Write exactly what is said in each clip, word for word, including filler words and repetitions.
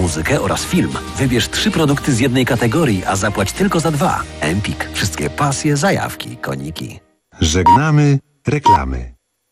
muzykę oraz film. Wybierz trzy produkty z jednej kategorii, a zapłać tylko za dwa. Empik. Wszystkie pasje, zajawki, koniki. Żegnamy reklamy.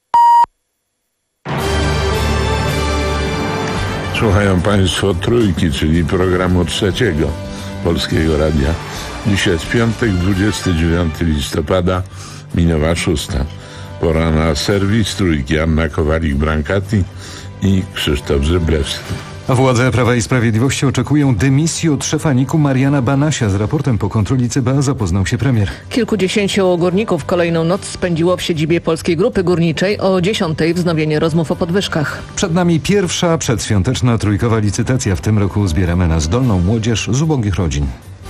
Słuchają Państwo Trójki, czyli programu trzeciego Polskiego Radia. Dzisiaj jest piątek, dwudziestego dziewiątego listopada, minęła szósta. Pora na serwis Trójki. Anna Kowalik-Brankati i Krzysztof Zyblewski. A władze Prawa i Sprawiedliwości oczekują dymisji od szefa niku Mariana Banasia. Z raportem po kontroli C B A zapoznał się premier. Kilkudziesięciu górników kolejną noc spędziło w siedzibie Polskiej Grupy Górniczej. O dziesiątej wznowienie rozmów o podwyżkach. Przed nami pierwsza przedświąteczna trójkowa licytacja. W tym roku zbieramy na zdolną młodzież z ubogich rodzin.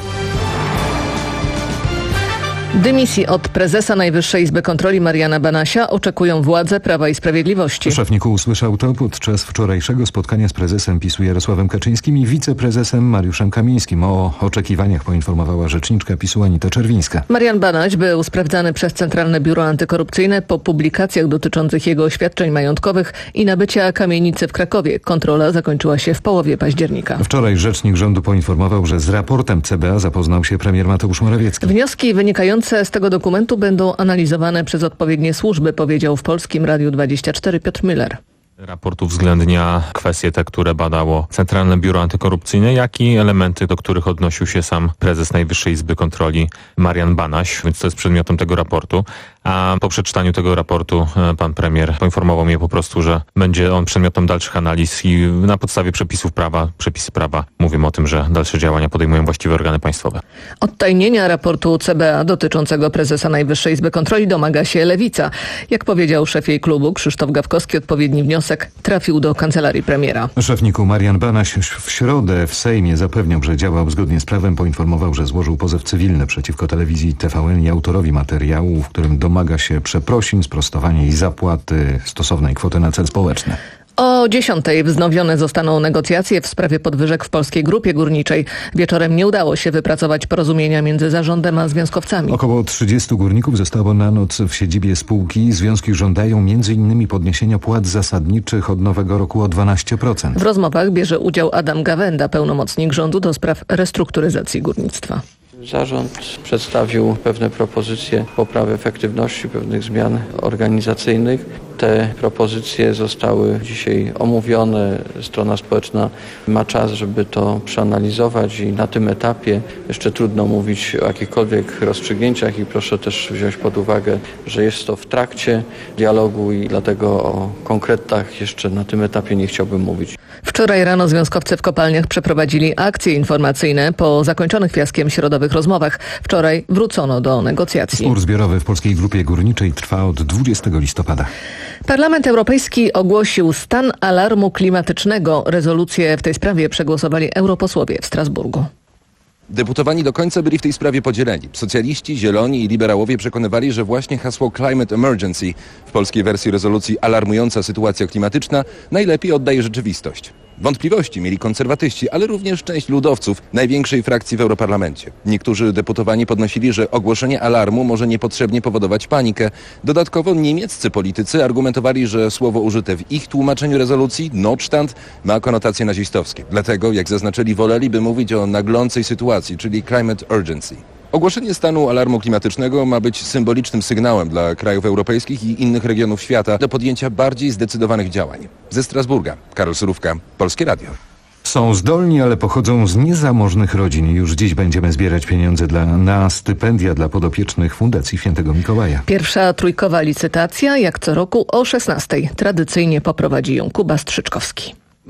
Dymisji od prezesa Najwyższej Izby Kontroli Mariana Banasia oczekują władze Prawa i Sprawiedliwości. Szef niku usłyszał to podczas wczorajszego spotkania z prezesem PiSu Jarosławem Kaczyńskim i wiceprezesem Mariuszem Kamińskim. O oczekiwaniach poinformowała rzeczniczka PiSu Anita Czerwińska. Marian Banaś był sprawdzany przez Centralne Biuro Antykorupcyjne po publikacjach dotyczących jego oświadczeń majątkowych i nabycia kamienicy w Krakowie. Kontrola zakończyła się w połowie października. Wczoraj rzecznik rządu poinformował, że z raportem C B A zapoznał się premier Mateusz Morawiecki. Wnioski wynikające z tego dokumentu będą analizowane przez odpowiednie służby, powiedział w Polskim Radiu dwadzieścia cztery Piotr Müller. Raport uwzględnia kwestie te, które badało Centralne Biuro Antykorupcyjne, jak i elementy, do których odnosił się sam prezes Najwyższej Izby Kontroli Marian Banaś, więc to jest przedmiotem tego raportu. A po przeczytaniu tego raportu pan premier poinformował mnie po prostu, że będzie on przedmiotem dalszych analiz i na podstawie przepisów prawa, przepisy prawa mówią o tym, że dalsze działania podejmują właściwe organy państwowe. Odtajnienia raportu C B A dotyczącego prezesa Najwyższej Izby Kontroli domaga się Lewica. Jak powiedział szef jej klubu Krzysztof Gawkowski, odpowiedni wniosek trafił do kancelarii premiera. Szef niku Marian Banaś w środę w Sejmie zapewniał, że działał zgodnie z prawem. Poinformował, że złożył pozew cywilny przeciwko telewizji T V N i autorowi materiału, w którym domaga się przeprosin, sprostowania i zapłaty stosownej kwoty na cel społeczny. O dziesiątej wznowione zostaną negocjacje w sprawie podwyżek w Polskiej Grupie Górniczej. Wieczorem nie udało się wypracować porozumienia między zarządem a związkowcami. Około trzydziestu górników zostało na noc w siedzibie spółki. Związki żądają między innymi podniesienia płat zasadniczych od nowego roku o dwanaście procent. W rozmowach bierze udział Adam Gawenda, pełnomocnik rządu do spraw restrukturyzacji górnictwa. Zarząd przedstawił pewne propozycje poprawy efektywności, pewnych zmian organizacyjnych. Te propozycje zostały dzisiaj omówione. Strona społeczna ma czas, żeby to przeanalizować i na tym etapie jeszcze trudno mówić o jakichkolwiek rozstrzygnięciach i proszę też wziąć pod uwagę, że jest to w trakcie dialogu i dlatego o konkretach jeszcze na tym etapie nie chciałbym mówić. Wczoraj rano związkowcy w kopalniach przeprowadzili akcje informacyjne po zakończonych fiaskiem środowych rozmowach. Wczoraj wrócono do negocjacji. Spór zbiorowy w Polskiej Grupie Górniczej trwa od dwudziestego listopada. Parlament Europejski ogłosił stan alarmu klimatycznego. Rezolucję w tej sprawie przegłosowali europosłowie w Strasburgu. Deputowani do końca byli w tej sprawie podzieleni. Socjaliści, zieloni i liberałowie przekonywali, że właśnie hasło Climate Emergency w polskiej wersji rezolucji alarmująca sytuacja klimatyczna najlepiej oddaje rzeczywistość. Wątpliwości mieli konserwatyści, ale również część ludowców, największej frakcji w Europarlamencie. Niektórzy deputowani podnosili, że ogłoszenie alarmu może niepotrzebnie powodować panikę. Dodatkowo niemieccy politycy argumentowali, że słowo użyte w ich tłumaczeniu rezolucji, Notstand, ma konotacje nazistowskie. Dlatego, jak zaznaczyli, woleliby mówić o naglącej sytuacji, czyli Climate Urgency. Ogłoszenie stanu alarmu klimatycznego ma być symbolicznym sygnałem dla krajów europejskich i innych regionów świata do podjęcia bardziej zdecydowanych działań. Ze Strasburga, Karol Surówka, Polskie Radio. Są zdolni, ale pochodzą z niezamożnych rodzin. Już dziś będziemy zbierać pieniądze dla, na stypendia dla podopiecznych Fundacji Świętego Mikołaja. Pierwsza trójkowa licytacja, jak co roku o szesnastej. Tradycyjnie poprowadzi ją Kuba Strzyczkowski.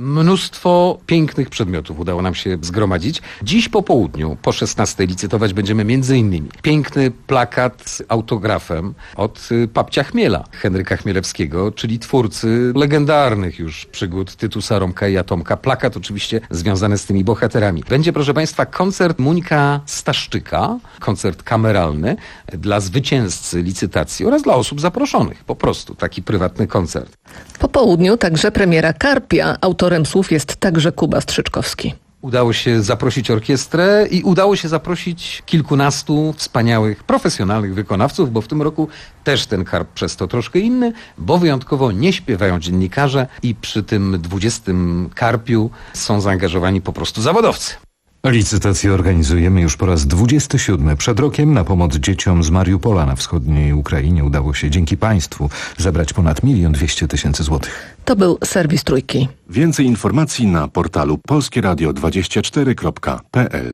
Mnóstwo pięknych przedmiotów udało nam się zgromadzić. Dziś po południu, po szesnastej, licytować będziemy między innymi piękny plakat z autografem od papcia Chmiela, Henryka Chmielewskiego, czyli twórcy legendarnych już przygód Tytusa, Romka i Atomka. Plakat oczywiście związany z tymi bohaterami. Będzie, proszę Państwa, koncert Muńka Staszczyka, koncert kameralny dla zwycięzcy licytacji oraz dla osób zaproszonych. Po prostu taki prywatny koncert. Po południu także premiera Karpia. Autorem słów jest także Kuba Strzyczkowski. Udało się zaprosić orkiestrę i udało się zaprosić kilkunastu wspaniałych, profesjonalnych wykonawców, bo w tym roku też ten harp przez to troszkę inny, bo wyjątkowo nie śpiewają dziennikarze i przy tym dwudziestym karpiu są zaangażowani po prostu zawodowcy. Licytację organizujemy już po raz dwudziesty siódmy. Przed rokiem na pomoc dzieciom z Mariupola na wschodniej Ukrainie udało się dzięki państwu zebrać ponad milion dwieście tysięcy złotych. To był serwis Trójki. Więcej informacji na portalu polskie radio dwadzieścia cztery kropka p l.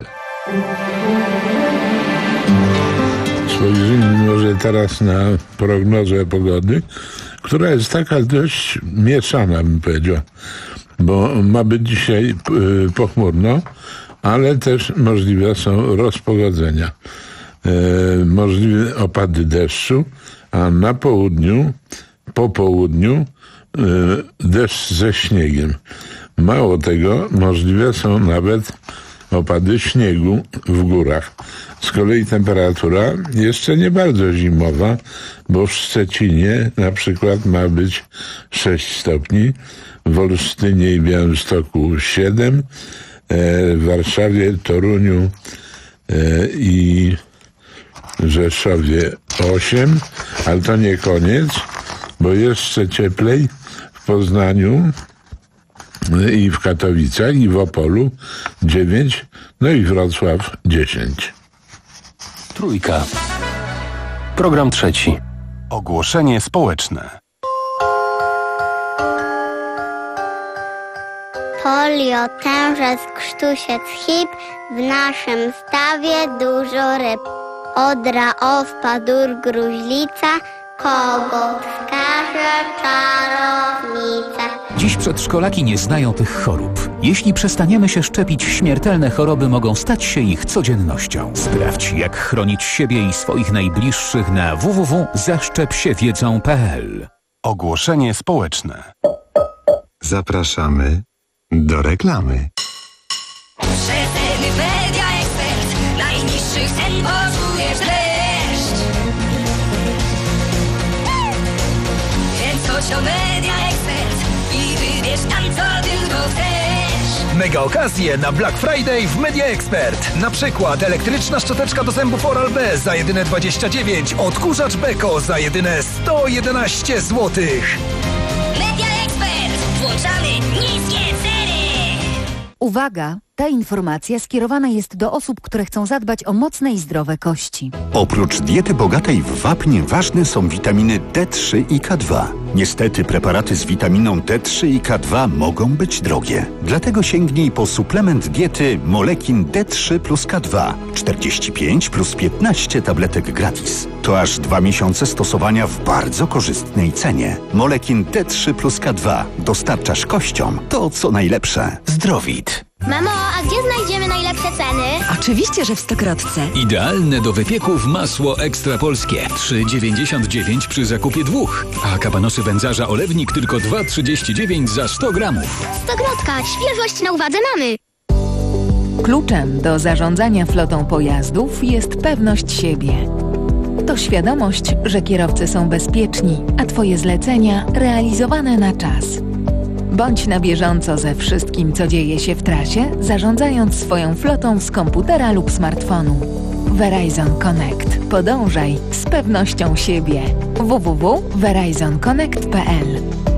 Spojrzyjmy może teraz na prognozę pogody, która jest taka dość mieszana, bym powiedział, bo ma być dzisiaj y, pochmurno, ale też możliwe są rozpogodzenia. E, możliwe opady deszczu, a na południu, po południu e, deszcz ze śniegiem. Mało tego, możliwe są nawet opady śniegu w górach. Z kolei temperatura jeszcze nie bardzo zimowa, bo w Szczecinie na przykład ma być sześć stopni, w Olsztynie i Białymstoku siedem, w Warszawie, Toruniu i Rzeszowie osiem, ale to nie koniec, bo jeszcze cieplej w Poznaniu i w Katowicach i w Opolu dziewięć, no i Wrocław dziesięć. Trójka. Program trzeci. Ogłoszenie społeczne. Polio, tężec, krztusiec, hip, w naszym stawie dużo ryb. Odra, ospa, dur, gruźlica, kogo wskaże czarownica. Dziś przedszkolaki nie znają tych chorób. Jeśli przestaniemy się szczepić, śmiertelne choroby mogą stać się ich codziennością. Sprawdź, jak chronić siebie i swoich najbliższych na w w w kropka zaszczep się wiedzą kropka p l. Ogłoszenie społeczne. Zapraszamy do reklamy. Przeceny Media Expert. Najniższych cen poczujesz dreszcz. Więc chodź o Media Expert i wybierz tam, co tylko chcesz. Mega okazje na Black Friday w Media Expert. Na przykład elektryczna szczoteczka do zębów Oral-B za jedyne dwadzieścia dziewięć, odkurzacz Beko za jedyne sto jedenaście złotych. Media Expert. Włączamy niskie ceny. Uwaga! Ta informacja skierowana jest do osób, które chcą zadbać o mocne i zdrowe kości. Oprócz diety bogatej w wapń ważne są witaminy D trzy i K dwa. Niestety preparaty z witaminą D trzy i K dwa mogą być drogie. Dlatego sięgnij po suplement diety Molekin D trzy plus K dwa. czterdzieści pięć plus piętnaście tabletek gratis. To aż dwa miesiące stosowania w bardzo korzystnej cenie. Molekin D trzy plus K dwa. Dostarczasz kościom to, co najlepsze. Zdrowit. Mamo, a gdzie znajdziemy najlepsze ceny? Oczywiście, że w Stokrotce. Idealne do wypieków masło ekstra polskie. trzy dziewięćdziesiąt dziewięć przy zakupie dwóch. A kabanosy wędzarza olewnik tylko dwa trzydzieści dziewięć za sto gramów. Stokrotка, świeżość na uwadze mamy. Kluczem do zarządzania flotą pojazdów jest pewność siebie. To świadomość, że kierowcy są bezpieczni, a Twoje zlecenia realizowane na czas. Bądź na bieżąco ze wszystkim, co dzieje się w trasie, zarządzając swoją flotą z komputera lub smartfonu. Verizon Connect. Podążaj z pewnością siebie. w w w kropka verizon connect kropka p l.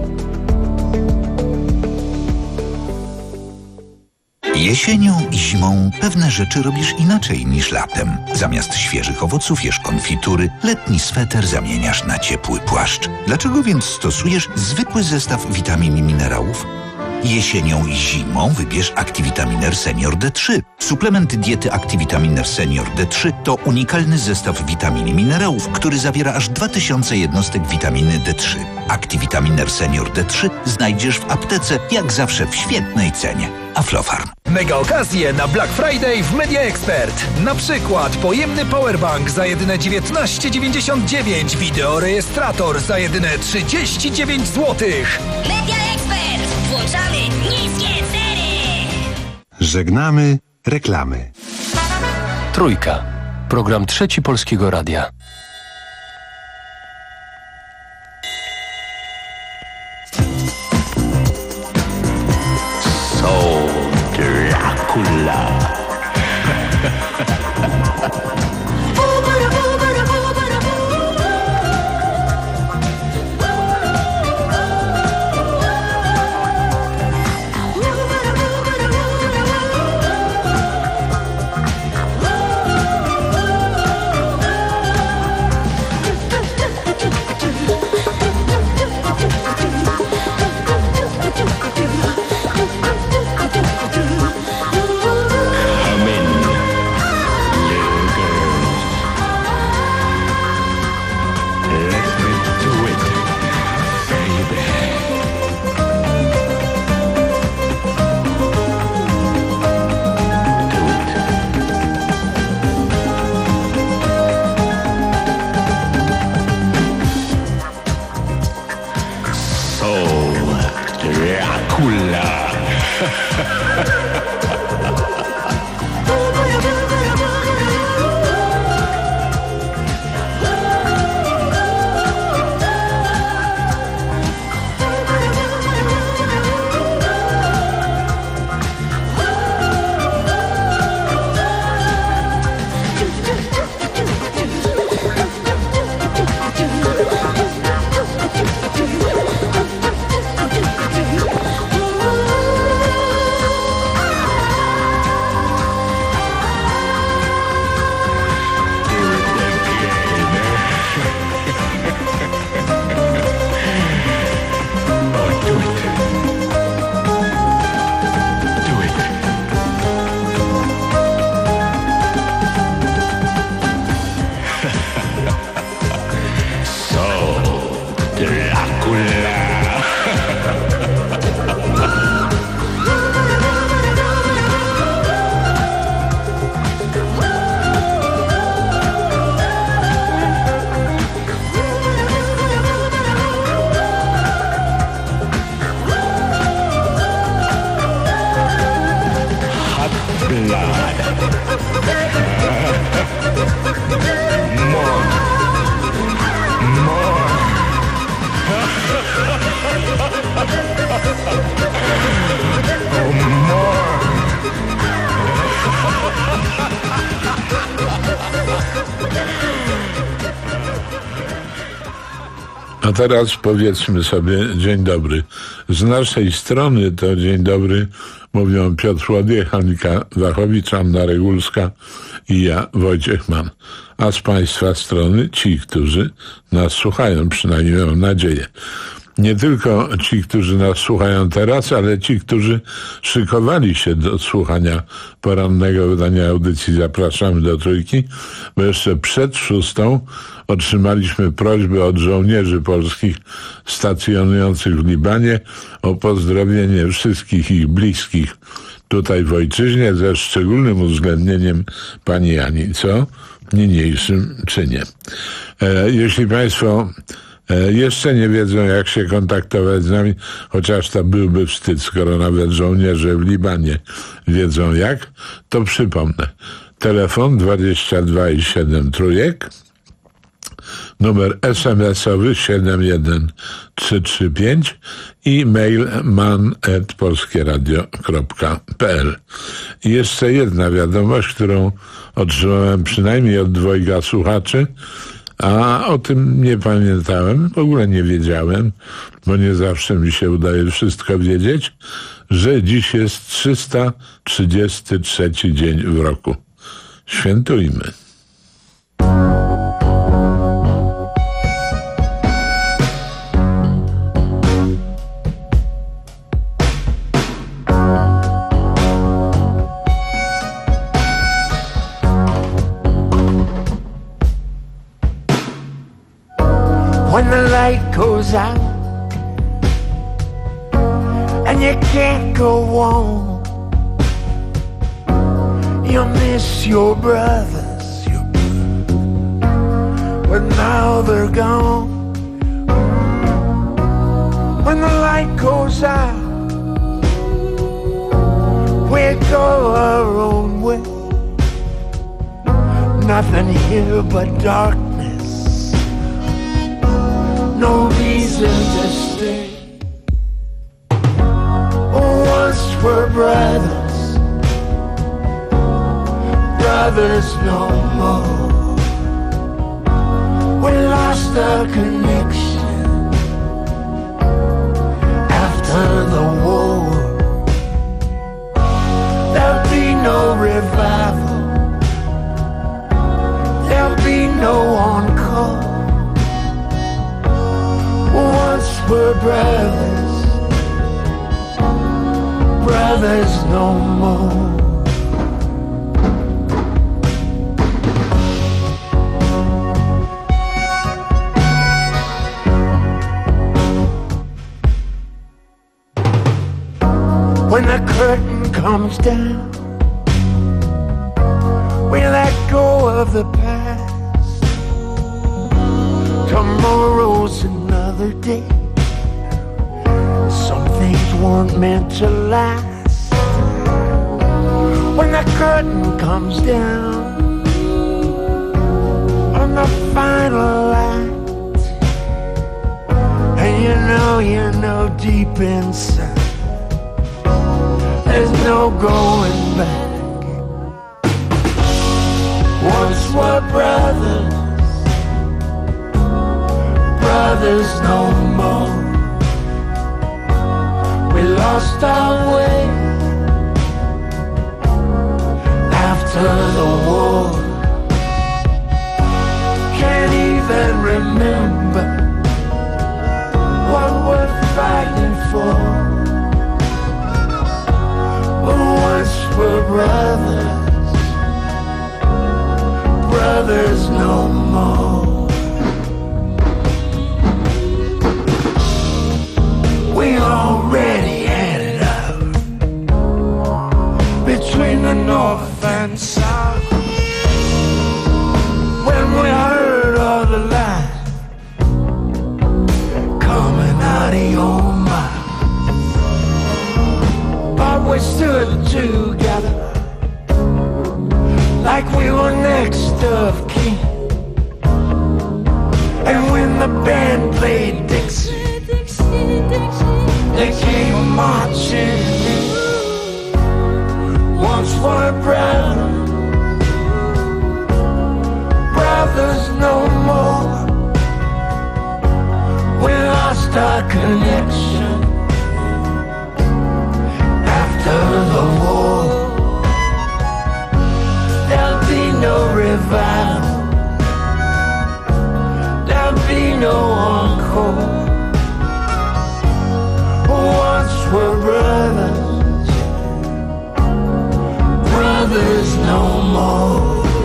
Jesienią i zimą pewne rzeczy robisz inaczej niż latem. Zamiast świeżych owoców jesz konfitury, letni sweter zamieniasz na ciepły płaszcz. Dlaczego więc stosujesz zwykły zestaw witamin i minerałów? Jesienią i zimą wybierz Activitaminer Senior D trzy. Suplement diety Activitaminer Senior D trzy to unikalny zestaw witamin i minerałów, który zawiera aż dwa tysiące jednostek witaminy D trzy. Activitaminer Senior D trzy znajdziesz w aptece, jak zawsze w świetnej cenie. Aflofarm. Mega okazje na Black Friday w Media Expert. Na przykład pojemny powerbank za jedyne dziewiętnaście dziewięćdziesiąt dziewięć, wideorejestrator za jedyne trzydzieści dziewięć złotych. Media Expert. Włączamy niskie ceny. Żegnamy reklamy. Trójka. Program trzeci Polskiego Radia. So Draco. Dracula. A teraz powiedzmy sobie dzień dobry. Z naszej strony to dzień dobry mówią Piotr Łodzie, Hanika Wachowicz, Anna Regulska i ja, Wojciech Mann. A z państwa strony ci, którzy nas słuchają, przynajmniej mam nadzieję. Nie tylko ci, którzy nas słuchają teraz, ale ci, którzy szykowali się do słuchania porannego wydania audycji Zapraszamy do Trójki, bo jeszcze przed szóstą otrzymaliśmy prośbę od żołnierzy polskich stacjonujących w Libanie o pozdrowienie wszystkich ich bliskich tutaj w ojczyźnie, ze szczególnym uwzględnieniem pani Ani, co niniejszym czynię. E, jeśli państwo jeszcze nie wiedzą, jak się kontaktować z nami, chociaż to byłby wstyd, skoro nawet żołnierze w Libanie wiedzą jak, to przypomnę. Telefon dwadzieścia dwa i siedem trójek, numer es em esowy siedem jeden trzy trzy pięć i mail man at polskieradio kropka pe el. I jeszcze jedna wiadomość, którą otrzymałem przynajmniej od dwojga słuchaczy, a o tym nie pamiętałem, w ogóle nie wiedziałem, bo nie zawsze mi się udaje wszystko wiedzieć, że dziś jest trzysta trzydziesty trzeci dzień w roku. Świętujmy. When the light goes out and you can't go on, you'll miss your brothers, your brothers, but now they're gone. When the light goes out, we go our own way. Nothing here but darkness, no reason to stay. Once we're brothers, brothers no more. We lost our connection after the war. There'll be no revival, there'll be no encore. Once we're brothers, brothers no more. When the curtain comes down, we let go of the past. Tomorrow's another day. Some things weren't meant to last. When the curtain comes down on the final act, and you know, you know deep inside there's no going back. Once we're brothers, brothers no more. We lost our way after the war. Can't even remember what we're fighting for. But once we're brothers, brothers no more. We already had it out between the north and south. When we heard all the lies coming out of your mouth, but we stood together like we were next of kin. And when the band played Dixie, they came marching in. Once we're brothers, brothers no more. We lost our connection after the war. There'll be no revival, there'll be no encore. Once we're brothers, brothers no more.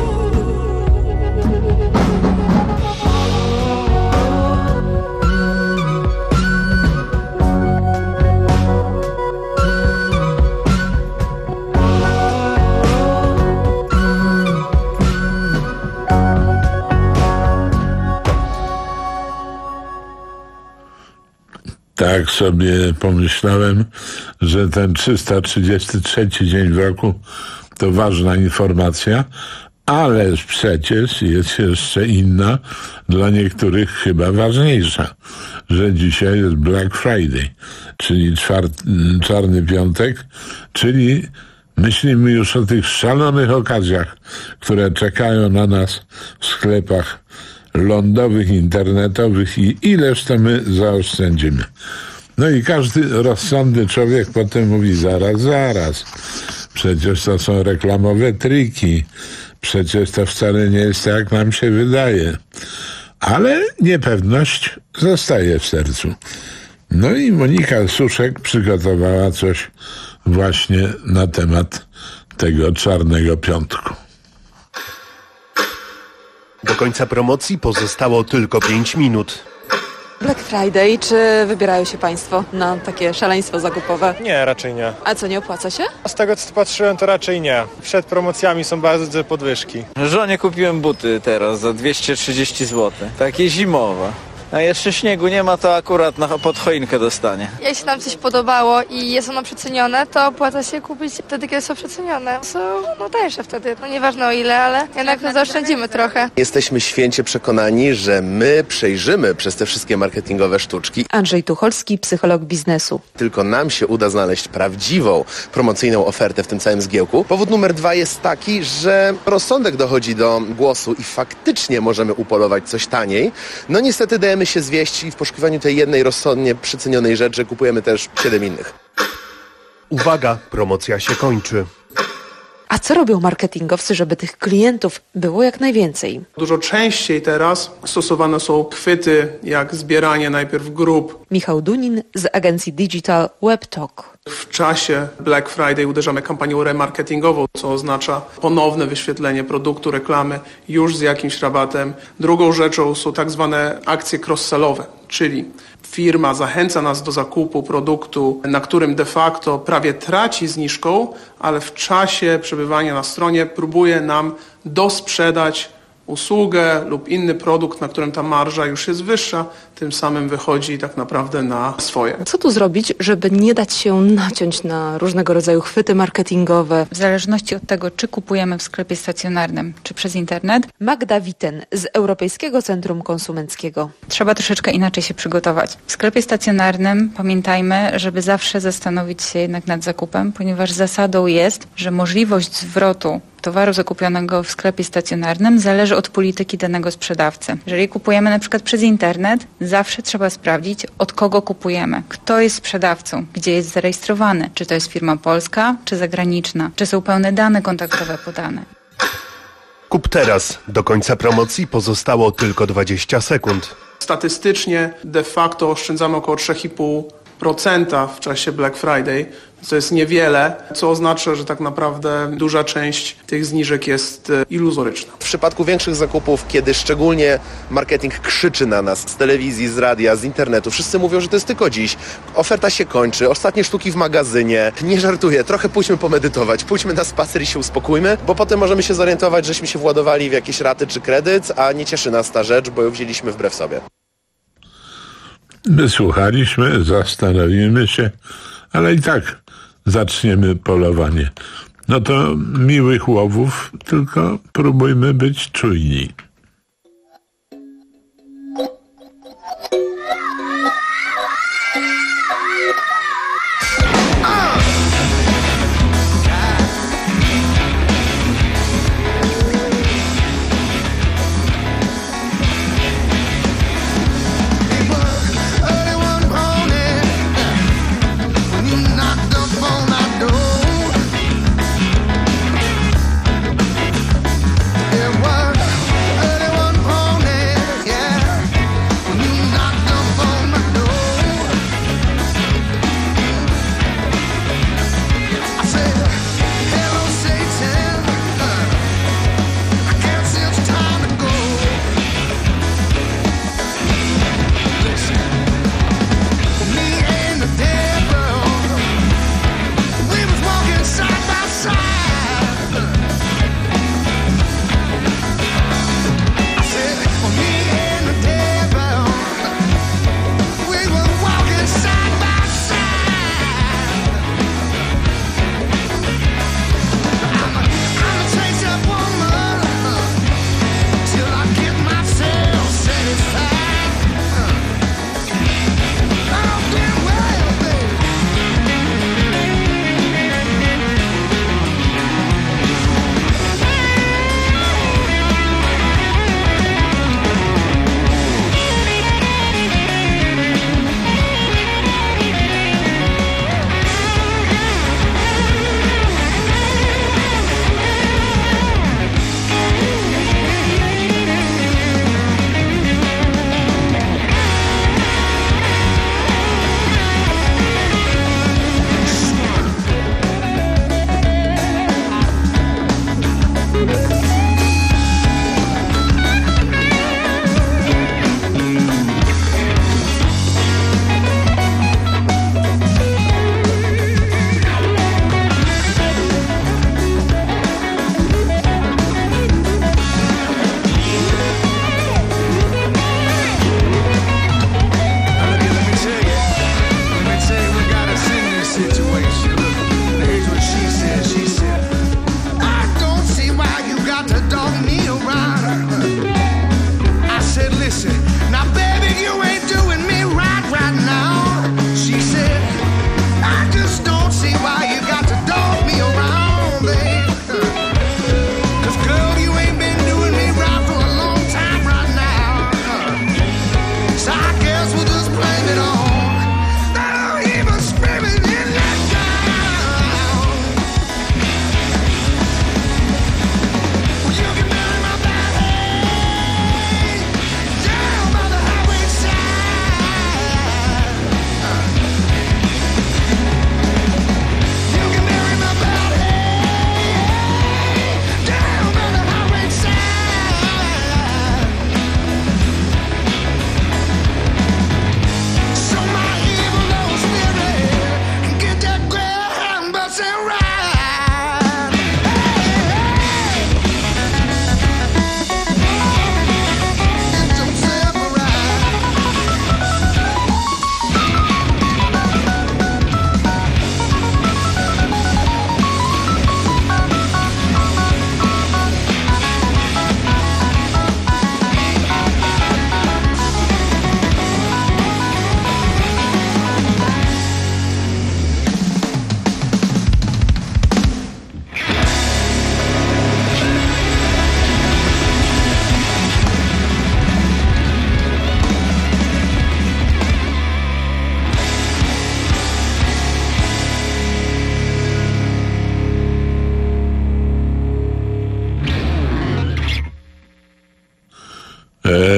Tak sobie pomyślałem, że ten trzysta trzydziesty trzeci dzień w roku to ważna informacja, ale przecież jest jeszcze inna, dla niektórych chyba ważniejsza, że dzisiaj jest Black Friday, czyli czwart, czarny piątek, czyli myślimy już o tych szalonych okazjach, które czekają na nas w sklepach lądowych, internetowych i ileż to my zaoszczędzimy. No i każdy rozsądny człowiek potem mówi: zaraz, zaraz, przecież to są reklamowe triki, przecież to wcale nie jest tak, jak nam się wydaje. Ale niepewność zostaje w sercu. No i Monika Suszek przygotowała coś właśnie na temat tego czarnego piątku. Do końca promocji pozostało tylko pięć minut. Black Friday, czy wybierają się Państwo na takie szaleństwo zakupowe? Nie, raczej nie. A co, nie opłaca się? Z tego co patrzyłem, to raczej nie. Przed promocjami są bardzo duże podwyżki. Żonie kupiłem buty teraz za dwieście trzydzieści złotych. Takie zimowe. A jeszcze śniegu nie ma, to akurat na, pod choinkę dostanie. Jeśli nam coś podobało i jest ono przecenione, to opłaca się kupić wtedy, kiedy są przecenione. Są no tańsze wtedy, no nieważne o ile, ale jednak no, zaoszczędzimy trochę. Jesteśmy święcie przekonani, że my przejrzymy przez te wszystkie marketingowe sztuczki. Andrzej Tucholski, psycholog biznesu. Tylko nam się uda znaleźć prawdziwą promocyjną ofertę w tym całym zgiełku. Powód numer dwa jest taki, że rozsądek dochodzi do głosu i faktycznie możemy upolować coś taniej. No niestety dajemy się zwieść i w poszukiwaniu tej jednej rozsądnie przycenionej rzeczy kupujemy też siedem innych. Uwaga, promocja się kończy. A co robią marketingowcy, żeby tych klientów było jak najwięcej? Dużo częściej teraz stosowane są chwyty, jak zbieranie najpierw grup. Michał Dunin z agencji Digital WebTalk. W czasie Black Friday uderzamy kampanią remarketingową, co oznacza ponowne wyświetlenie produktu, reklamy już z jakimś rabatem. Drugą rzeczą są tak zwane akcje cross-sellowe, czyli firma zachęca nas do zakupu produktu, na którym de facto prawie traci zniżką, ale w czasie przebywania na stronie próbuje nam dosprzedać usługę lub inny produkt, na którym ta marża już jest wyższa, tym samym wychodzi tak naprawdę na swoje. Co tu zrobić, żeby nie dać się naciąć na różnego rodzaju chwyty marketingowe? W zależności od tego, czy kupujemy w sklepie stacjonarnym, czy przez internet. Magda Witen z Europejskiego Centrum Konsumenckiego. Trzeba troszeczkę inaczej się przygotować. W sklepie stacjonarnym pamiętajmy, żeby zawsze zastanowić się jednak nad zakupem, ponieważ zasadą jest, że możliwość zwrotu towaru zakupionego w sklepie stacjonarnym zależy od polityki danego sprzedawcy. Jeżeli kupujemy na przykład przez internet, zawsze trzeba sprawdzić, od kogo kupujemy, kto jest sprzedawcą, gdzie jest zarejestrowany, czy to jest firma polska, czy zagraniczna, czy są pełne dane kontaktowe podane. Kup teraz. Do końca promocji pozostało tylko dwadzieścia sekund. Statystycznie de facto oszczędzamy około trzy i pół procenta w czasie Black Friday, co jest niewiele, co oznacza, że tak naprawdę duża część tych zniżek jest iluzoryczna. W przypadku większych zakupów, kiedy szczególnie marketing krzyczy na nas z telewizji, z radia, z internetu, wszyscy mówią, że to jest tylko dziś, oferta się kończy, ostatnie sztuki w magazynie, nie żartuję, trochę pójdźmy pomedytować, pójdźmy na spacer i się uspokójmy, bo potem możemy się zorientować, żeśmy się władowali w jakieś raty czy kredyt, a nie cieszy nas ta rzecz, bo ją wzięliśmy wbrew sobie. Wysłuchaliśmy, zastanowimy się, ale i tak zaczniemy polowanie. No to miłych łowów, tylko próbujmy być czujni. It was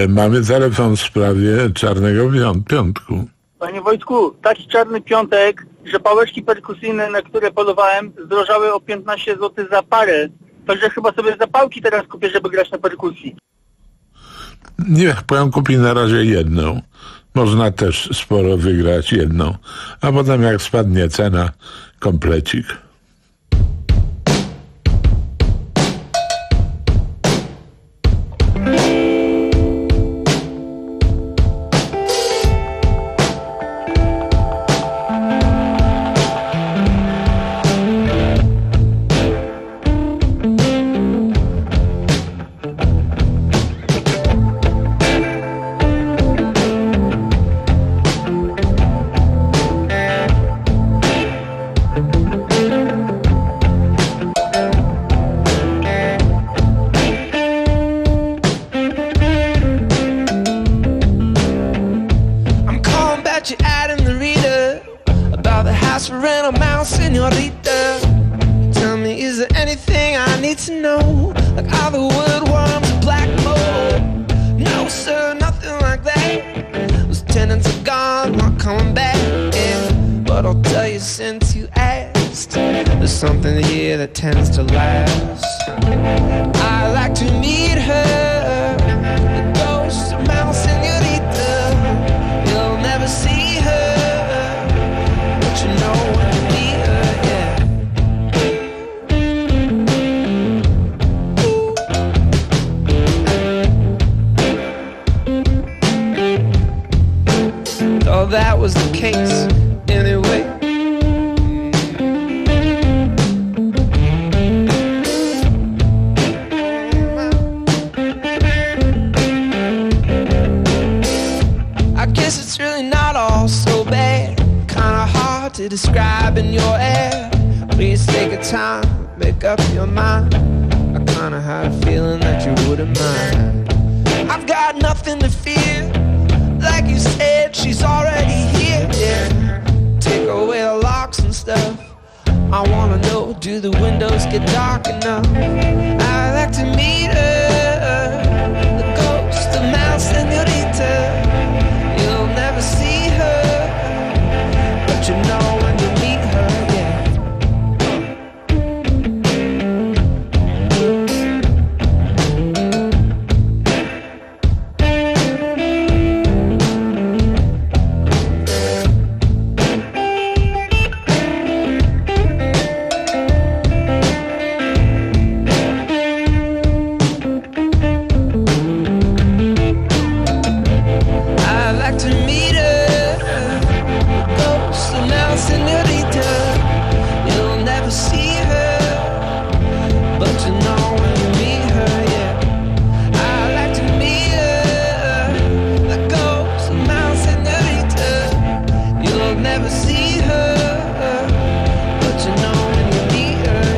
E, mamy telefon w sprawie czarnego piątku. Panie Wojtku, taki czarny piątek, że pałeczki perkusyjne, na które polowałem, zdrożały o piętnaście złotych za parę. Także chyba sobie zapałki teraz kupię, żeby grać na perkusji. Niech pan kupi na razie jedną. Można też sporo wygrać jedną. A potem jak spadnie cena, komplecik. Tends to last. I like to meet her, the ghost of my señorita. You'll never see her, but you know when you meet her, yeah. Though that was the case, anyway. To describe in your air. Please take a time, make up your mind. I kinda had a feeling that you wouldn't mind. I've got nothing to fear. Like you said, she's already here, yeah. Take away the locks and stuff. I wanna know, do the windows get dark enough? I like to meet her, the ghost of my señorita. You'll never see her, but you know when you meet her, yeah. I like to meet her, ghost of my señorita. You'll never see her, but you know when you meet her, yeah. I like to meet her, the ghost of my señorita. You'll never see her, but you know when you meet her,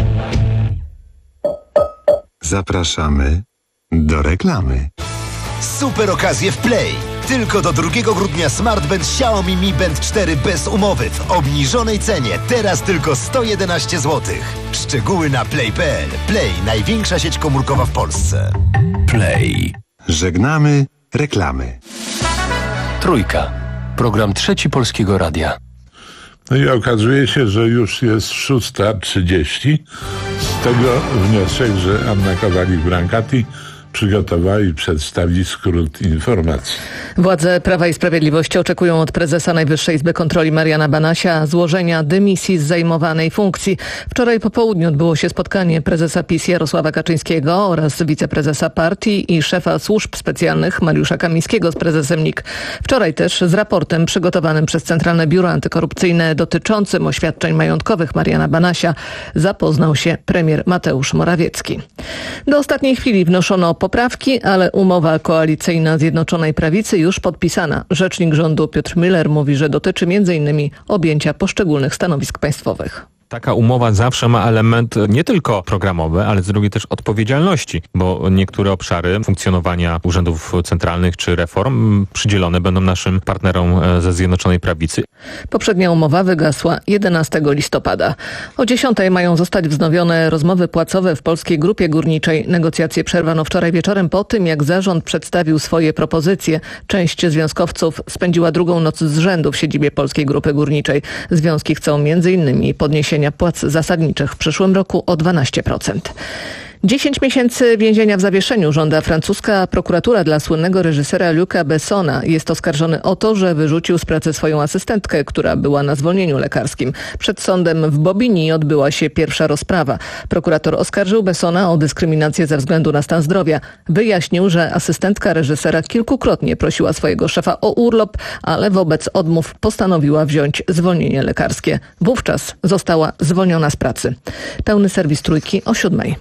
yeah. Zapraszamy do reklamy. Super okazje w Play. Tylko do drugiego grudnia Smartband Xiaomi Mi Band cztery bez umowy w obniżonej cenie. Teraz tylko sto jedenaście złotych. Szczegóły na play kropka p l. Play, największa sieć komórkowa w Polsce. Play. Żegnamy reklamy. Trójka. Program Trzeci Polskiego Radia. No i okazuje się, że już jest szósta trzydzieści. Z tego wniosek, że Anna Kowalik-Brankati przygotowała i przedstawi skrót informacji. Władze Prawa i Sprawiedliwości oczekują od prezesa Najwyższej Izby Kontroli Mariana Banasia złożenia dymisji z zajmowanej funkcji. Wczoraj po południu odbyło się spotkanie prezesa PiS Jarosława Kaczyńskiego oraz wiceprezesa partii i szefa służb specjalnych Mariusza Kamińskiego z prezesem N I K. Wczoraj też z raportem przygotowanym przez Centralne Biuro Antykorupcyjne dotyczącym oświadczeń majątkowych Mariana Banasia zapoznał się premier Mateusz Morawiecki. Do ostatniej chwili wnoszono poprawki, ale umowa koalicyjna Zjednoczonej Prawicy już podpisana. Rzecznik rządu Piotr Müller mówi, że dotyczy między innymi objęcia poszczególnych stanowisk państwowych. Taka umowa zawsze ma element nie tylko programowy, ale z drugiej też odpowiedzialności, bo niektóre obszary funkcjonowania urzędów centralnych czy reform przydzielone będą naszym partnerom ze Zjednoczonej Prawicy. Poprzednia umowa wygasła jedenastego listopada. O dziesiątej mają zostać wznowione rozmowy płacowe w Polskiej Grupie Górniczej. Negocjacje przerwano wczoraj wieczorem po tym, jak zarząd przedstawił swoje propozycje. Część związkowców spędziła drugą noc z rzędu w siedzibie Polskiej Grupy Górniczej. Związki chcą między innymi podniesienia płac zasadniczych w przyszłym roku o dwanaście procent. dziesięć miesięcy więzienia w zawieszeniu żąda francuska prokuratura dla słynnego reżysera Luca Bessona. Jest oskarżony o to, że wyrzucił z pracy swoją asystentkę, która była na zwolnieniu lekarskim. Przed sądem w Bobigny odbyła się pierwsza rozprawa. Prokurator oskarżył Bessona o dyskryminację ze względu na stan zdrowia. Wyjaśnił, że asystentka reżysera kilkukrotnie prosiła swojego szefa o urlop, ale wobec odmów postanowiła wziąć zwolnienie lekarskie. Wówczas została zwolniona z pracy. Pełny serwis Trójki o siódmej.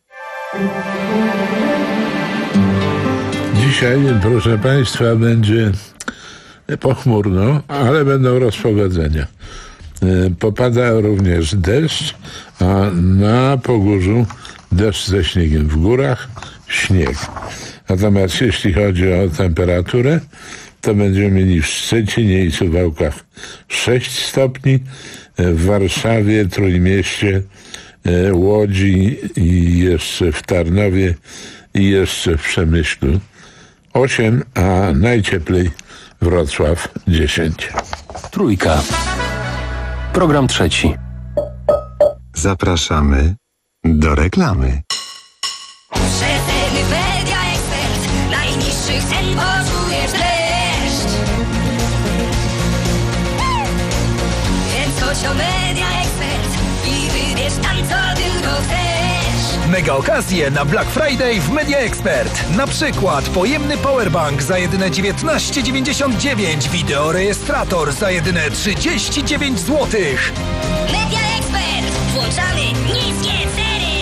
Dzisiaj, proszę Państwa, będzie pochmurno, ale będą rozpogodzenia. Popada również deszcz, a na Pogórzu deszcz ze śniegiem. W górach śnieg. Natomiast jeśli chodzi o temperaturę, to będziemy mieli w Szczecinie i Suwałkach sześć stopni, w Warszawie, Trójmieście, Łodzi i jeszcze w Tarnowie i jeszcze w Przemyślu osiem, a najcieplej Wrocław dziesięć. Trójka. Program trzeci. Zapraszamy do reklamy. Przeceny Media Expert. Najniższych cen poczujesz dreszcz. Więc chodź o Media Expert i wybierz tam, co tylko chcesz. Mega okazje na Black Friday w Media Expert. Na przykład pojemny powerbank za jedyne dziewiętnaście dziewięćdziesiąt dziewięć, wideorejestrator za jedyne trzydzieści dziewięć złotych. Media Expert. Włączamy niskie ceny.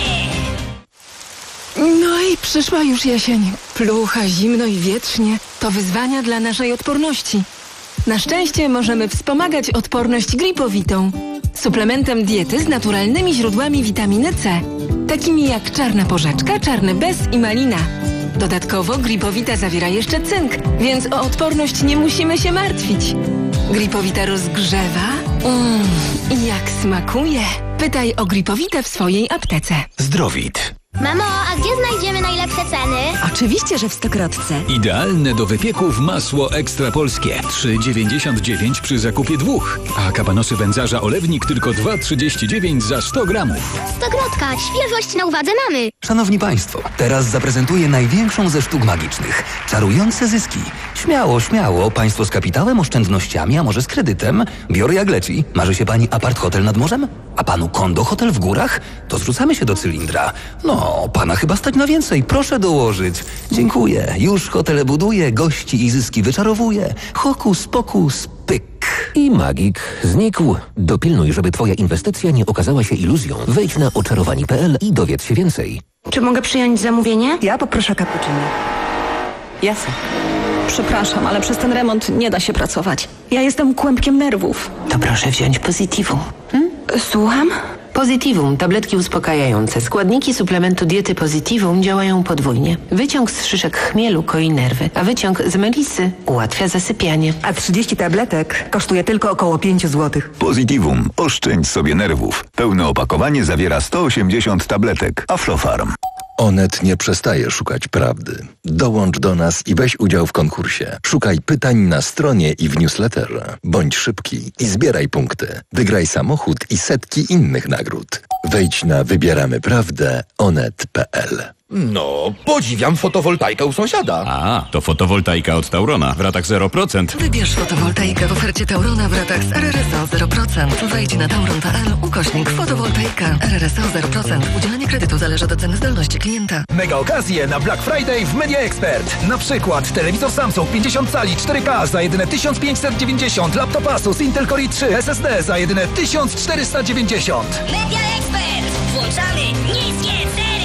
No i przyszła już jesień. Plucha, zimno i wietrznie. To wyzwania dla naszej odporności. Na szczęście możemy wspomagać odporność gripowitą. Suplementem diety z naturalnymi źródłami witaminy C. Takimi jak czarna porzeczka, czarny bez i malina. Dodatkowo gripowita zawiera jeszcze cynk, więc o odporność nie musimy się martwić. Gripowita rozgrzewa. Mmm, i jak smakuje. Pytaj o gripowitę w swojej aptece. Zdrowit. Mamo, a gdzie znajdziemy najlepsze ceny? Oczywiście, że w Stokrotce. Idealne do wypieków masło ekstra polskie. trzy dziewięćdziesiąt dziewięć przy zakupie dwóch. A kabanosy wędzarza olewnik tylko dwa trzydzieści dziewięć za sto gramów. Stokrotka, świeżość na uwadze mamy. Szanowni Państwo, teraz zaprezentuję największą ze sztuk magicznych. Czarujące zyski. Śmiało, śmiało. Państwo z kapitałem, oszczędnościami, a może z kredytem. Biorę jak leci. Marzy się Pani apart hotel nad morzem? A Panu kondo hotel w górach? To zrzucamy się do cylindra. No, Pana chyba stać na więcej. Proszę dołożyć. Dziękuję. Już hotele buduję, gości i zyski wyczarowuję. Hokus pokus, pyk. I magik znikł. Dopilnuj, żeby Twoja inwestycja nie okazała się iluzją. Wejdź na oczarowani kropka p l i dowiedz się więcej. Czy mogę przyjąć zamówienie? Ja poproszę cappuccino. Jasne. Przepraszam, ale przez ten remont nie da się pracować. Ja jestem kłębkiem nerwów. To proszę wziąć Positivum. Hmm? Słucham? Positivum, tabletki uspokajające. Składniki suplementu diety Positivum działają podwójnie. Wyciąg z szyszek chmielu koi nerwy, a wyciąg z melisy ułatwia zasypianie. A trzydzieści tabletek kosztuje tylko około pięć złotych. Positivum. Oszczędź sobie nerwów. Pełne opakowanie zawiera sto osiemdziesiąt tabletek. Aflofarm. Onet nie przestaje szukać prawdy. Dołącz do nas i weź udział w konkursie. Szukaj pytań na stronie i w newsletterze. Bądź szybki i zbieraj punkty. Wygraj samochód i setki innych nagród. Wejdź na wybieramy prawdę onet kropka p l. No, podziwiam fotowoltaikę u sąsiada. A, to fotowoltaika od Taurona w ratach zero procent. Wybierz fotowoltaikę w ofercie Taurona w ratach z R R S O zero procent. Wejdź na tauron kropka p l ukośnik fotowoltaika. R R S O zero procent. Udzielenie kredytu zależy od oceny zdolności klienta. Mega okazje na Black Friday w Media Expert. Na przykład telewizor Samsung pięćdziesiąt cali cztery K za jedyne tysiąc pięćset dziewięćdziesiąt, laptop Asus Intel Core i trzy S S D za jedyne tysiąc czterysta dziewięćdziesiąt. Media Expert. Włączamy niskie ceny.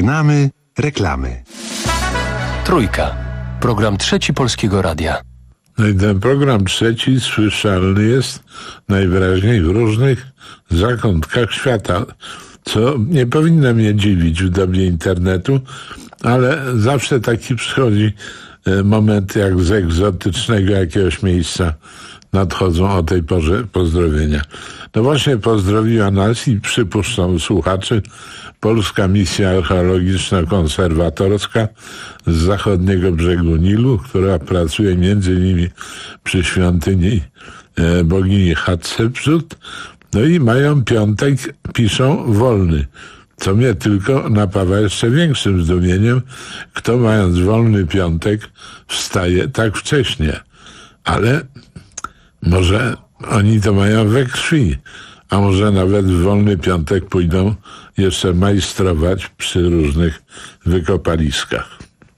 Żegnamy reklamy. Trójka. Program trzeci Polskiego Radia. No i ten program trzeci słyszalny jest najwyraźniej w różnych zakątkach świata, co nie powinno mnie dziwić w dobie internetu, ale zawsze taki przychodzi moment, jak z egzotycznego jakiegoś miejsca nadchodzą o tej porze pozdrowienia. No właśnie pozdrowiła nas i przypuszczam słuchaczy Polska Misja Archeologiczno-Konserwatorska z zachodniego brzegu Nilu, która pracuje między innymi przy świątyni e, bogini Hatshepsut. No i mają piątek, piszą, wolny. Co mnie tylko napawa jeszcze większym zdumieniem, kto mając wolny piątek wstaje tak wcześnie. Ale może oni to mają we krwi, a może nawet w wolny piątek pójdą jeszcze majstrować przy różnych wykopaliskach.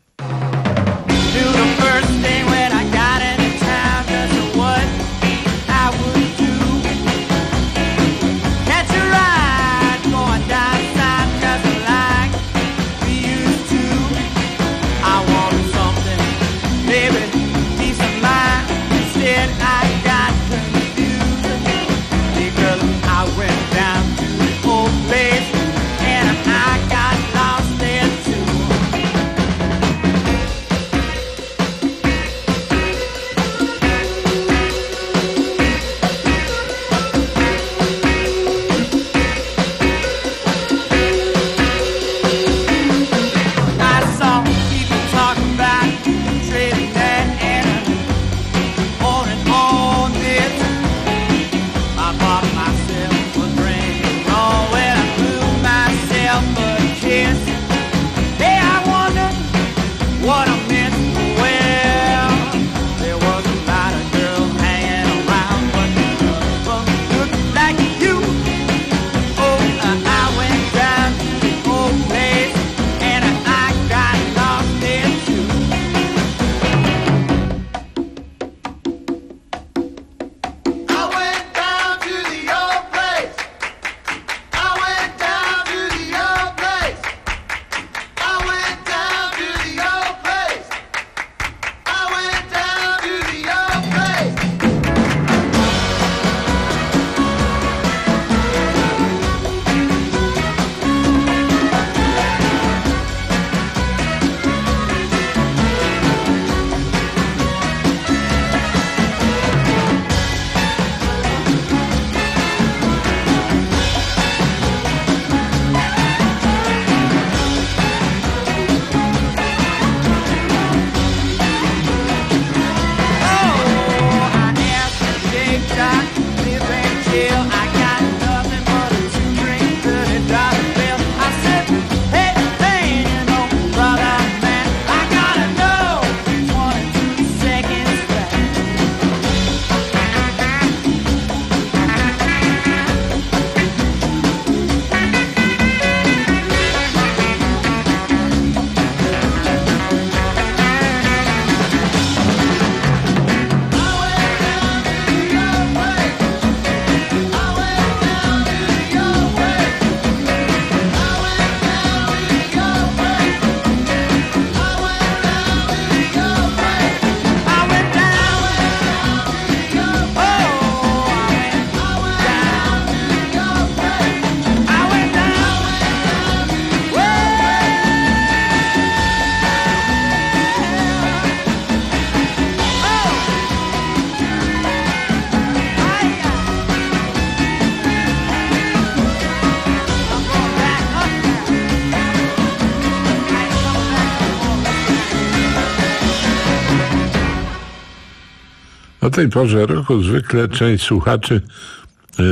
O tej porze roku zwykle część słuchaczy e,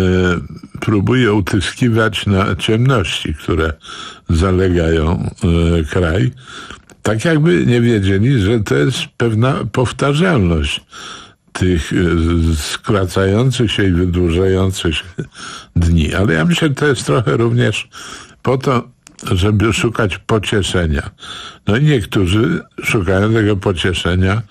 próbuje utyskiwać na ciemności, które zalegają e, kraj, tak jakby nie wiedzieli, że to jest pewna powtarzalność tych e, skracających się i wydłużających się dni. Ale ja myślę, że to jest trochę również po to, żeby szukać pocieszenia. No i niektórzy szukają tego pocieszenia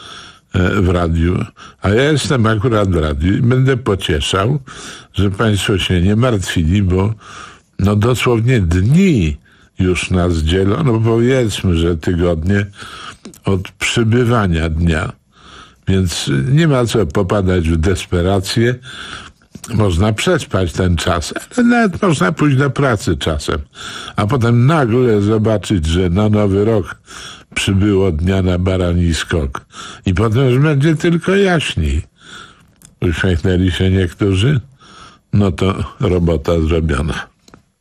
w radiu, a ja jestem akurat w radiu i będę pocieszał, że państwo się nie martwili, bo no dosłownie dni już nas dzielą, no powiedzmy, że tygodnie od przybywania dnia. Więc nie ma co popadać w desperację. Można przespać ten czas, ale nawet można pójść do pracy czasem, a potem nagle zobaczyć, że na nowy rok przybyło dnia na barani skok i potem już będzie tylko jaśniej. Uśmiechnęli się niektórzy? No to robota zrobiona.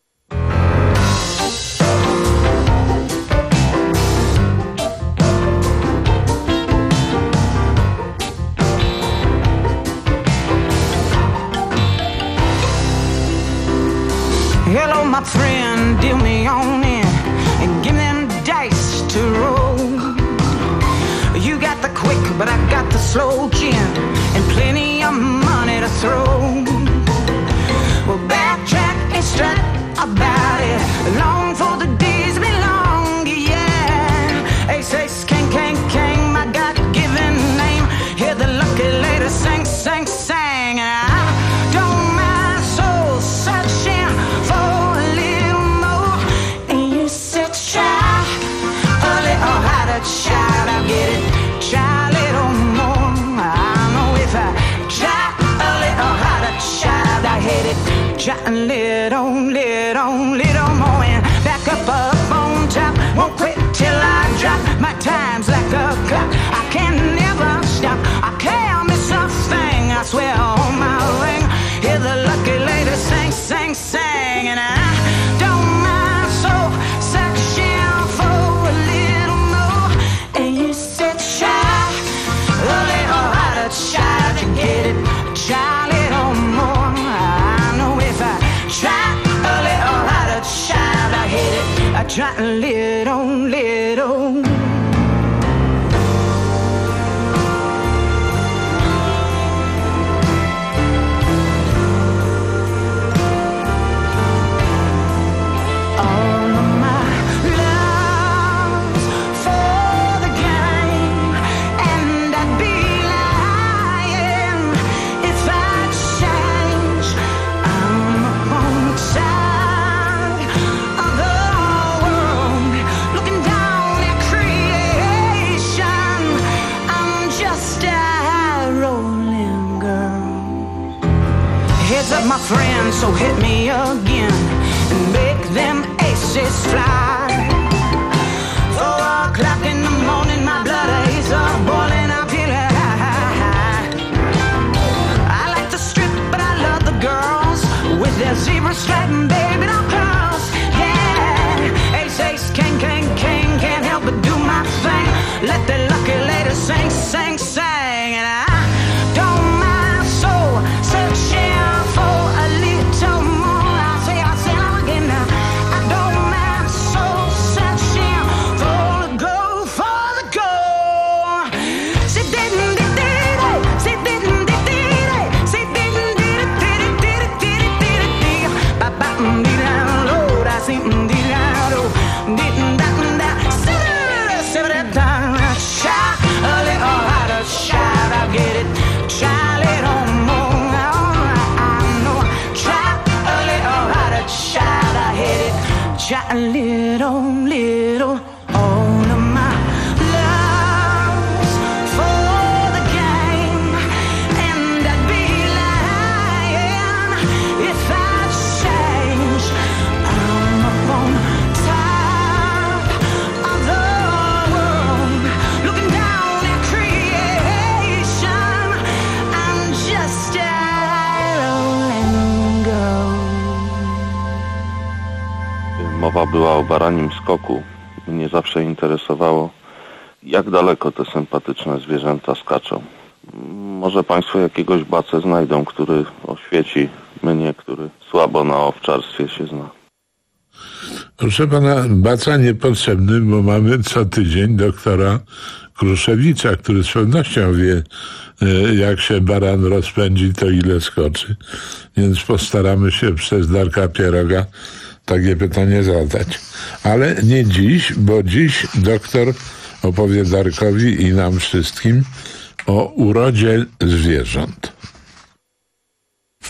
Hello, my friend, deal me on in and give them dice to roll. You got the quick, but I got the slow gin and plenty of money to throw. Well, backtrack and strut about it. Long for the days belong, yeah. Ace, ace, king, king, king, my God-given name. Hear the lucky lady sing, sing, sing, and I don't mind soul searching for a little more. And you said, try a little harder, child, I'll get it. Try a little more. I know if I try a little harder, child, I hate it. Try a little, little, little more and back up, up on top. Won't quit till I drop. My time's like a clock. I can never stop. I can't miss a thing. I swear on my ring. Hear the lucky lady sing, sing, sing, and I don't mind so searching for a little more. And you said try a little harder, try to get it. Try a little more. I know if I try a little harder, child, I hate it. I try a little, little. All of my love's for the game, and I'd be lying if I change. I'm up on the side of the world, looking down at creation. I'm just a rolling girl. Heads up, my friend, so hit me again and make them aces fly. Four o'clock in the morning, my blood is all boiling. I feel it high. I like the strip, but I love the girls with their zebra stripe and baby doll curls. Yeah, ace, ace, king, king, king, can't help but do my thing. Let the lucky lady sing, sing, sing, and I don't mind so searching for a little more. I say, I say, I'm again now. I don't mind so searching for the gold, for the gold. Say, didn't, did, did, it. Say, didn't, did, did, it. Say, didn't, did, it, did, it, did, it, did, it, did, it, did, it. Ba, ba, mm, dee, da, low, da, see, mm, dee, da, do. Dee, mm, da, mm, da. Say, da, say, da, da. Try a little harder, child, I'll get it. Try a little more. I know. Try a little harder, child, I hate it. Try a little, little. All of my love's for the game, and I'd be lying if I change. I'm up on top of the world, looking down at creation. I'm just a rolling girl. Mowa była o baranim skoku. Mnie zawsze interesowało, jak daleko te sympatyczne zwierzęta skaczą. Może Państwo jakiegoś bacę znajdą, który oświeci mnie, który słabo na owczarstwie się zna. Proszę pana, baca niepotrzebny, bo mamy co tydzień doktora Kruszewicza, który z pewnością wie, jak się baran rozpędzi, to ile skoczy. Więc postaramy się przez Darka Pieroga takie pytanie zadać. Ale nie dziś, bo dziś doktor opowie Darkowi i nam wszystkim o urodzie zwierząt. W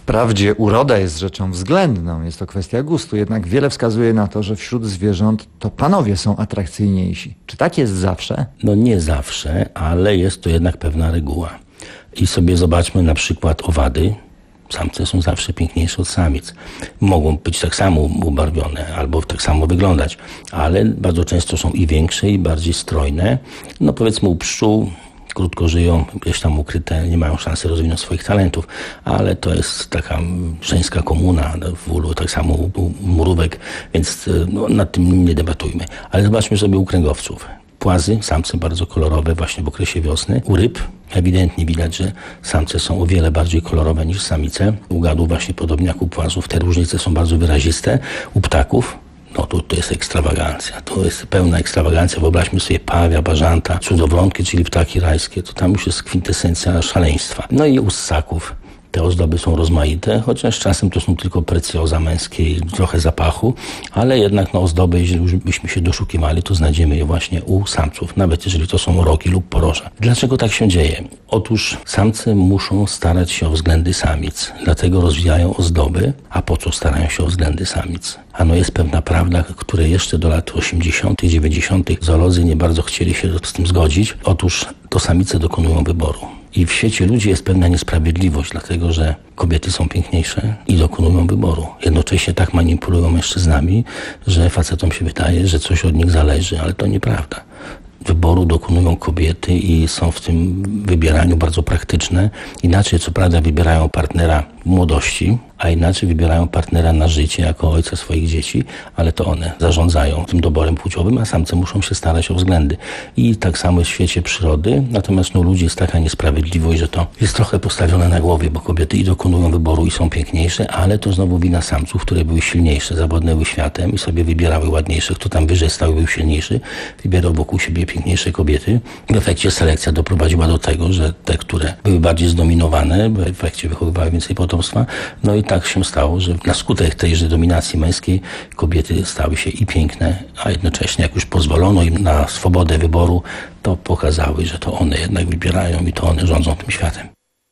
Wprawdzie uroda jest rzeczą względną, jest to kwestia gustu, jednak wiele wskazuje na to, że wśród zwierząt to panowie są atrakcyjniejsi. Czy tak jest zawsze? No nie zawsze, ale jest to jednak pewna reguła. I sobie zobaczmy na przykład owady. Samce są zawsze piękniejsze od samic. Mogą być tak samo ubarwione albo tak samo wyglądać, ale bardzo często są i większe, i bardziej strojne. No powiedzmy u pszczół krótko żyją, gdzieś tam ukryte, nie mają szansy rozwinąć swoich talentów, ale to jest taka żeńska komuna w ulu, tak samo u, u mrówek, więc no, nad tym nie debatujmy. Ale zobaczmy sobie u kręgowców. Płazy, samce bardzo kolorowe właśnie w okresie wiosny. U ryb ewidentnie widać, że samce są o wiele bardziej kolorowe niż samice. U gadów właśnie podobnie jak u płazów. Te różnice są bardzo wyraziste. U ptaków no to, to jest ekstrawagancja. To jest pełna ekstrawagancja. Wyobraźmy sobie pawia, bażanta, cudowronki, czyli ptaki rajskie. To tam już jest kwintesencja szaleństwa. No i u ssaków. Te ozdoby są rozmaite, chociaż czasem to są tylko precjoza męskie i trochę zapachu, ale jednak na ozdoby, jeżeli już byśmy się doszukiwali, to znajdziemy je właśnie u samców, nawet jeżeli to są rogi lub poroże. Dlaczego tak się dzieje? Otóż samce muszą starać się o względy samic, dlatego rozwijają ozdoby. A po co starają się o względy samic? Ano jest pewna prawda, której jeszcze do lat osiemdziesiątych, dziewięćdziesiątych zoolodzy nie bardzo chcieli się z tym zgodzić. Otóż to samice dokonują wyboru. I w świecie ludzi jest pewna niesprawiedliwość, dlatego że kobiety są piękniejsze i dokonują wyboru. Jednocześnie tak manipulują mężczyznami, że facetom się wydaje, że coś od nich zależy, ale to nieprawda. Wyboru dokonują kobiety i są w tym wybieraniu bardzo praktyczne. Inaczej co prawda wybierają partnera w młodości, a inaczej wybierają partnera na życie jako ojca swoich dzieci, ale to one zarządzają tym doborem płciowym, a samce muszą się starać o względy. I tak samo jest w świecie przyrody, natomiast no, ludzi jest taka niesprawiedliwość, że to jest trochę postawione na głowie, bo kobiety i dokonują wyboru i są piękniejsze, ale to znowu wina samców, które były silniejsze, zawodnęły światem i sobie wybierały ładniejsze. Kto tam wyżej stał, był silniejszy, wybierał wokół siebie piękniejsze kobiety. W efekcie selekcja doprowadziła do tego, że te, które były bardziej zdominowane, w efekcie wychowywały więcej potomstwa. No i tak się stało, że na skutek tejże dominacji męskiej kobiety stały się i piękne, a jednocześnie jak już pozwolono im na swobodę wyboru, to pokazały, że to one jednak wybierają i to one rządzą tym światem.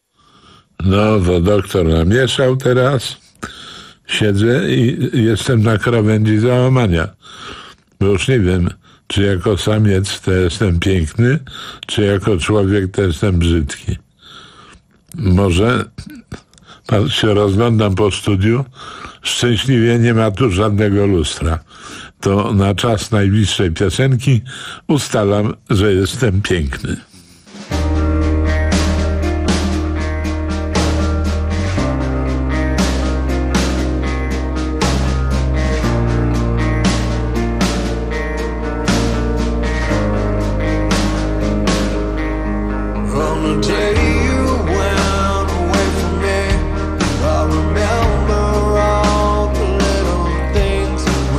No, to doktor namieszał teraz. Siedzę i jestem na krawędzi załamania. Bo już nie wiem, czy jako samiec to jestem piękny, czy jako człowiek to jestem brzydki. Może się rozglądam po studiu, szczęśliwie nie ma tu żadnego lustra. To na czas najbliższej piosenki ustalam, że jestem piękny.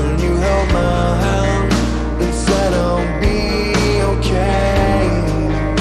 Said I'll be okay.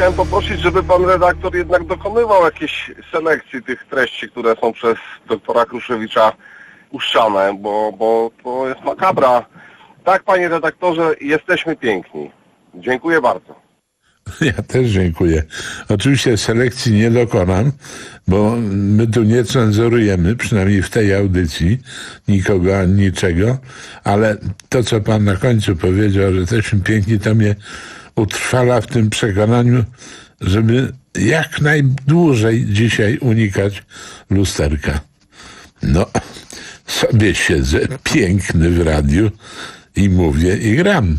chciałem poprosić, żeby pan redaktor jednak dokonywał jakiejś selekcji tych treści, które są przez doktora Kruszewicza puszczane, bo, bo to jest makabra. Tak, panie redaktorze, jesteśmy piękni. Dziękuję bardzo. Ja też dziękuję. Oczywiście selekcji nie dokonam, bo my tu nie cenzurujemy, przynajmniej w tej audycji, nikogo ani niczego, ale to, co pan na końcu powiedział, że jesteśmy piękni, to mnie utrwala w tym przekonaniu, żeby jak najdłużej dzisiaj unikać lusterka. No, sobie siedzę piękny w radiu i mówię i gram.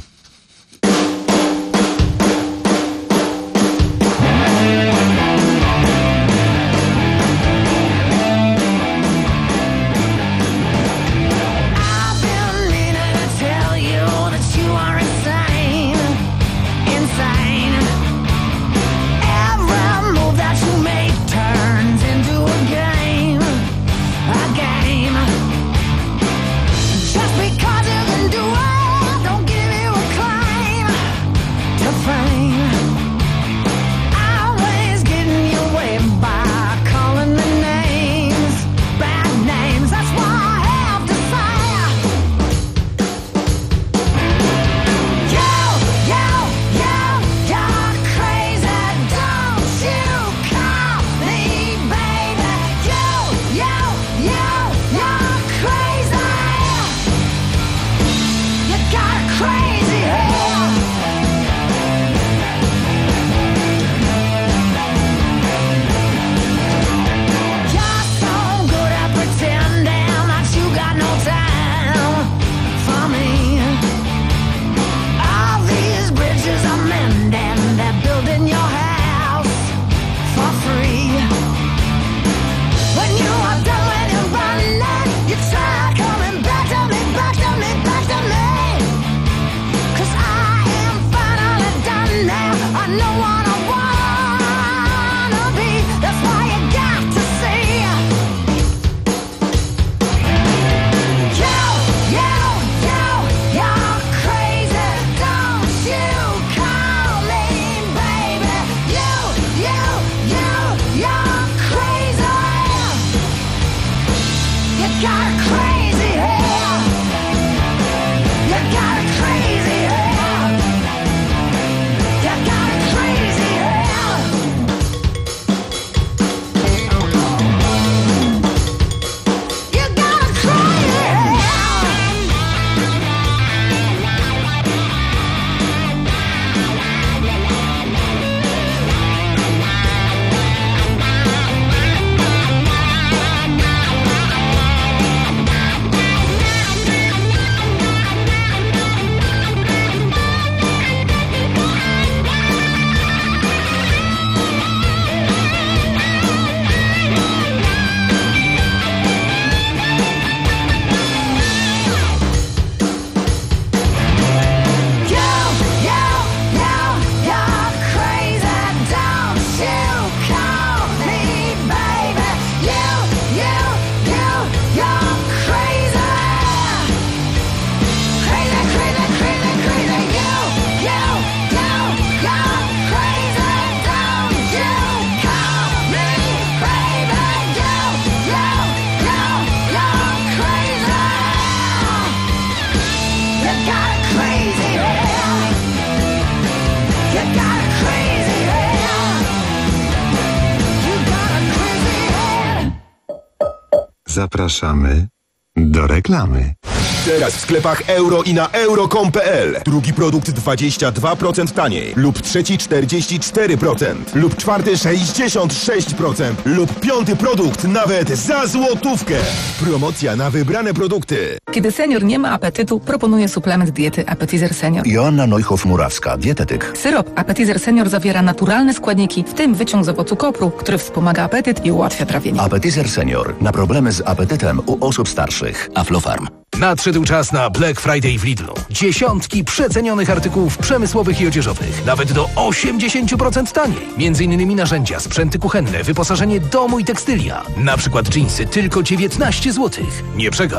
Zapraszamy do reklamy. Teraz w sklepach euro i na euro kropka com kropka pe el. Drugi produkt dwadzieścia dwa procent taniej. Lub trzeci czterdzieści cztery procent. Lub czwarty sześćdziesiąt sześć procent. Lub piąty produkt nawet za złotówkę. Promocja na wybrane produkty. Kiedy senior nie ma apetytu, proponuję suplement diety Appetizer Senior. Joanna Neuhoff-Murawska, dietetyk. Syrop Appetizer Senior zawiera naturalne składniki, w tym wyciąg z owocu kopru, który wspomaga apetyt i ułatwia trawienie. Appetizer Senior. Na problemy z apetytem u osób starszych. Aflofarm. Nadszedł czas na Black Friday w Lidlu. Dziesiątki przecenionych artykułów przemysłowych i odzieżowych. Nawet do osiemdziesiąt procent taniej. Między innymi narzędzia, sprzęty kuchenne, wyposażenie domu i tekstylia. Na przykład dżinsy tylko dziewiętnaście złotych. Nie przegap.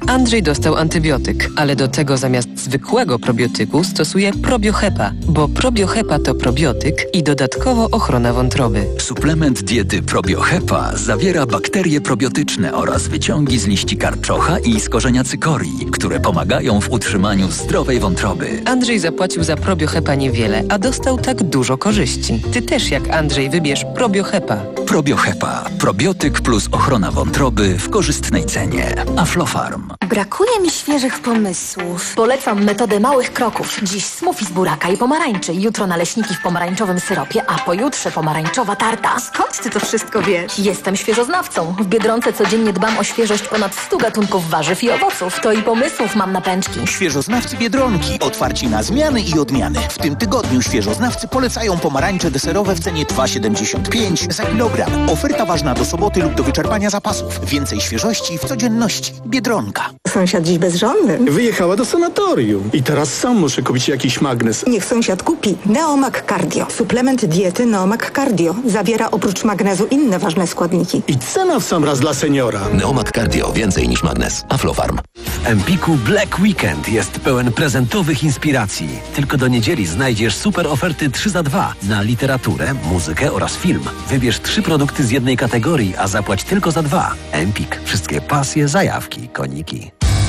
Andrzej dostał antybiotyk, ale do tego zamiast zwykłego probiotyku stosuje probiohepa, bo probiohepa to probiotyk i dodatkowo ochrona wątroby. Suplement diety probiohepa zawiera bakterie probiotyczne oraz wyciągi z liści karczocha i z korzenia cykorii, które pomagają w utrzymaniu zdrowej wątroby. Andrzej zapłacił za probiohepa niewiele, a dostał tak dużo korzyści. Ty też jak Andrzej wybierz probiohepa. Probiohepa. Probiotyk plus ochrona wątroby w korzystnej cenie. Aflofarm. Brakuje mi świeżych pomysłów. Polecam metodę małych kroków. Dziś smoothie z buraka i pomarańczy. Jutro naleśniki w pomarańczowym syropie, a pojutrze pomarańczowa tarta. Skąd ty to wszystko wiesz? Jestem świeżoznawcą. W Biedronce codziennie dbam o świeżość ponad stu gatunków warzyw i owoców. To i pomysłów mam na pęczki. Świeżoznawcy Biedronki. Otwarci na zmiany i odmiany. W tym tygodniu świeżoznawcy polecają pomarańcze deserowe w cenie dwa siedemdziesiąt pięć za kilogram. Oferta ważna do soboty lub do wyczerpania zapasów. Więcej świeżości w codzienności. Biedronka. Sąsiad dziś bezżonny. Wyjechała do sanatorium i teraz sam muszę kupić jakiś magnes. Niech sąsiad kupi Neomag Cardio. Suplement diety Neomag Cardio. Zawiera oprócz magnezu inne ważne składniki. I cena w sam raz dla seniora. Neomag Cardio. Więcej niż magnes. Aflofarm. W Empiku Black Weekend jest pełen prezentowych inspiracji. Tylko do niedzieli znajdziesz super oferty trzy za dwa na literaturę, muzykę oraz film. Wybierz trzy produkty z jednej kategorii, a zapłać tylko za dwa. Empik. Wszystkie pasje, zajawki, koniki.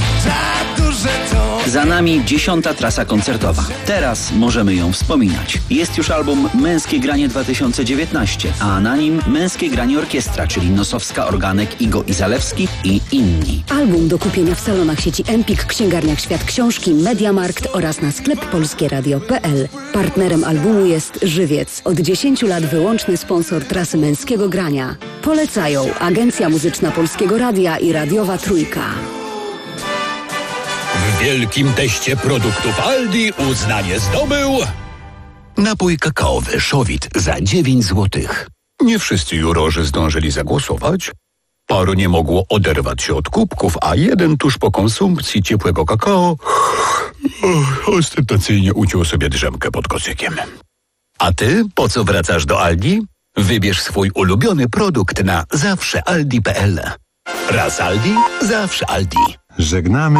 Za nami dziesiąta trasa koncertowa. Teraz możemy ją wspominać. Jest już album Męskie Granie dwa tysiące dziewiętnaście, a na nim Męskie Granie Orkiestra, czyli Nosowska, Organek, Igo i Zalewski i inni. Album do kupienia w salonach sieci Empik, księgarniach Świat Książki, Mediamarkt oraz na sklep polskieradio kropka p l. Partnerem albumu jest Żywiec. Od dziesięciu lat wyłączny sponsor trasy Męskiego Grania. Polecają Agencja Muzyczna Polskiego Radia i Radiowa Trójka. W wielkim teście produktów Aldi uznanie zdobył napój kakaowy Szowit za dziewięć złotych. Nie wszyscy jurorzy zdążyli zagłosować. Paru nie mogło oderwać się od kubków, a jeden tuż po konsumpcji ciepłego kakao ostentacyjnie uciął sobie drzemkę pod kocykiem. A ty po co wracasz do Aldi? Wybierz swój ulubiony produkt na zawsze aldi kropka p l. Raz Aldi, zawsze Aldi. Żegnamy